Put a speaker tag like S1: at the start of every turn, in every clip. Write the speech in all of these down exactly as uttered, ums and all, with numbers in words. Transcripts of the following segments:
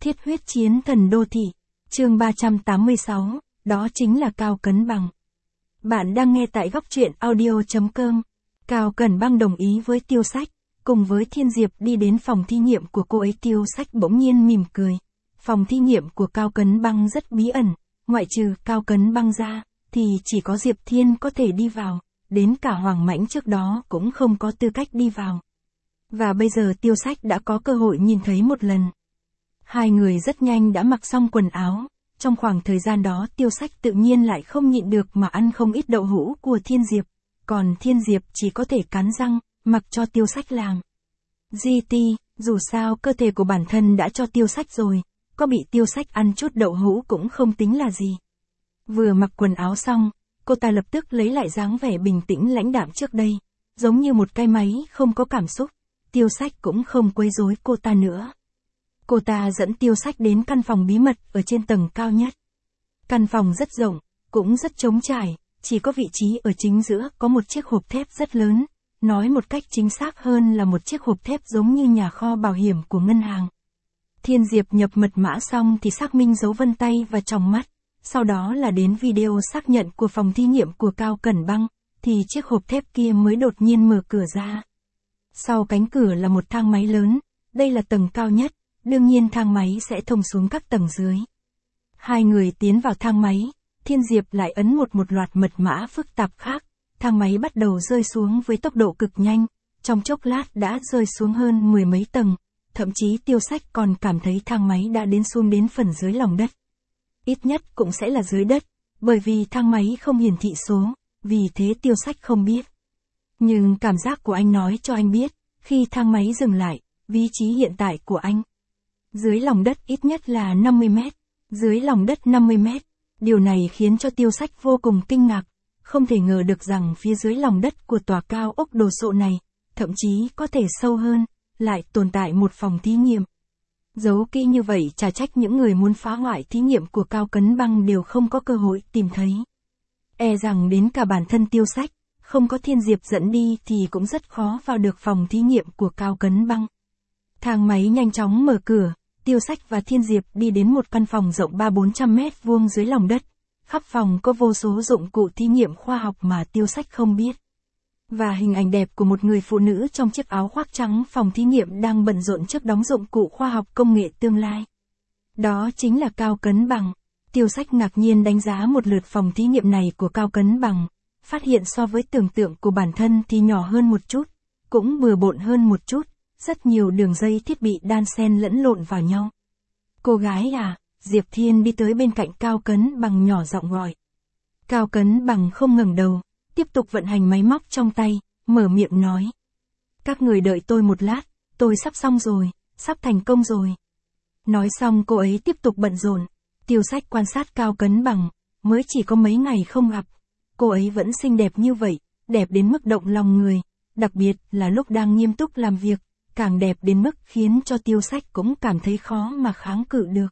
S1: Thiết huyết chiến thần đô thị, chương ba trăm tám mươi sáu, đó chính là Cao Cấn Bằng. Bạn đang nghe tại góc truyện audio chấm com. Cao Cấn Bằng đồng ý với Tiêu Sách, cùng với Thiên Diệp đi đến phòng thí nghiệm của cô ấy. Tiêu Sách bỗng nhiên mỉm cười. Phòng thí nghiệm của Cao Cấn Bằng rất bí ẩn, ngoại trừ Cao Cấn Bằng ra, thì chỉ có Diệp Thiên có thể đi vào, đến cả Hoàng Mãnh trước đó cũng không có tư cách đi vào. Và bây giờ Tiêu Sách đã có cơ hội nhìn thấy một lần. Hai người rất nhanh đã mặc xong quần áo, trong khoảng thời gian đó Tiêu Sách tự nhiên lại không nhịn được mà ăn không ít đậu hũ của Thiên Diệp, còn Thiên Diệp chỉ có thể cắn răng, mặc cho Tiêu Sách làm. giê tê, dù sao cơ thể của bản thân đã cho Tiêu Sách rồi, có bị Tiêu Sách ăn chút đậu hũ cũng không tính là gì. Vừa mặc quần áo xong, cô ta lập tức lấy lại dáng vẻ bình tĩnh lãnh đạm trước đây, giống như một cái máy không có cảm xúc. Tiêu Sách cũng không quấy rối cô ta nữa. Cô ta dẫn Tiêu Sách đến căn phòng bí mật ở trên tầng cao nhất. Căn phòng rất rộng, cũng rất trống trải, chỉ có vị trí ở chính giữa có một chiếc hộp thép rất lớn, nói một cách chính xác hơn là một chiếc hộp thép giống như nhà kho bảo hiểm của ngân hàng. Thiên Diệp nhập mật mã xong thì xác minh dấu vân tay và tròng mắt, sau đó là đến video xác nhận của phòng thí nghiệm của Cao Cấn Bằng, thì chiếc hộp thép kia mới đột nhiên mở cửa ra. Sau cánh cửa là một thang máy lớn, đây là tầng cao nhất, đương nhiên thang máy sẽ thông xuống các tầng dưới. Hai người tiến vào thang máy, Thiên Diệp lại ấn một một loạt mật mã phức tạp khác, thang máy bắt đầu rơi xuống với tốc độ cực nhanh, trong chốc lát đã rơi xuống hơn mười mấy tầng, thậm chí Tiêu Sách còn cảm thấy thang máy đã đến xuống đến phần dưới lòng đất. Ít nhất cũng sẽ là dưới đất, bởi vì thang máy không hiển thị số, vì thế Tiêu Sách không biết. Nhưng cảm giác của anh nói cho anh biết, khi thang máy dừng lại, vị trí hiện tại của anh. Dưới lòng đất ít nhất là năm mươi mét, dưới lòng đất năm mươi mét, điều này khiến cho Tiêu Sách vô cùng kinh ngạc, không thể ngờ được rằng phía dưới lòng đất của tòa cao ốc đồ sộ này, thậm chí có thể sâu hơn, lại tồn tại một phòng thí nghiệm. Giấu kỹ như vậy chả trách những người muốn phá hoại thí nghiệm của Cao Cấn Bằng đều không có cơ hội tìm thấy. E rằng đến cả bản thân Tiêu Sách, không có Thiên Diệp dẫn đi thì cũng rất khó vào được phòng thí nghiệm của Cao Cấn Bằng. Thang máy nhanh chóng mở cửa, Tiêu Sách và Thiên Diệp đi đến một căn phòng rộng ba bốn trăm mét vuông dưới lòng đất. Khắp phòng có vô số dụng cụ thí nghiệm khoa học mà Tiêu Sách không biết. Và hình ảnh đẹp của một người phụ nữ trong chiếc áo khoác trắng phòng thí nghiệm đang bận rộn trước đống dụng cụ khoa học công nghệ tương lai. Đó chính là Cao Cấn Bằng. Tiêu Sách ngạc nhiên đánh giá một lượt phòng thí nghiệm này của Cao Cấn Bằng, phát hiện so với tưởng tượng của bản thân thì nhỏ hơn một chút, cũng bừa bộn hơn một chút, rất nhiều đường dây thiết bị đan xen lẫn lộn vào nhau. Cô gái à, Diệp Thiên đi tới bên cạnh Cao Cấn Bằng nhỏ giọng gọi. Cao Cấn Bằng không ngẩng đầu, tiếp tục vận hành máy móc trong tay, mở miệng nói. Các người đợi tôi một lát, tôi sắp xong rồi, sắp thành công rồi. Nói xong cô ấy tiếp tục bận rộn. Tiêu Sách quan sát Cao Cấn Bằng, mới chỉ có mấy ngày không gặp. Cô ấy vẫn xinh đẹp như vậy, đẹp đến mức động lòng người, đặc biệt là lúc đang nghiêm túc làm việc, càng đẹp đến mức khiến cho Tiêu Sách cũng cảm thấy khó mà kháng cự được.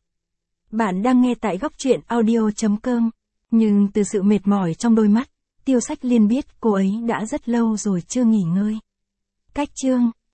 S1: Bạn đang nghe tại góc truyện audio chấm com, nhưng từ sự mệt mỏi trong đôi mắt, Tiêu Sách liền biết cô ấy đã rất lâu rồi chưa nghỉ ngơi. Cách chương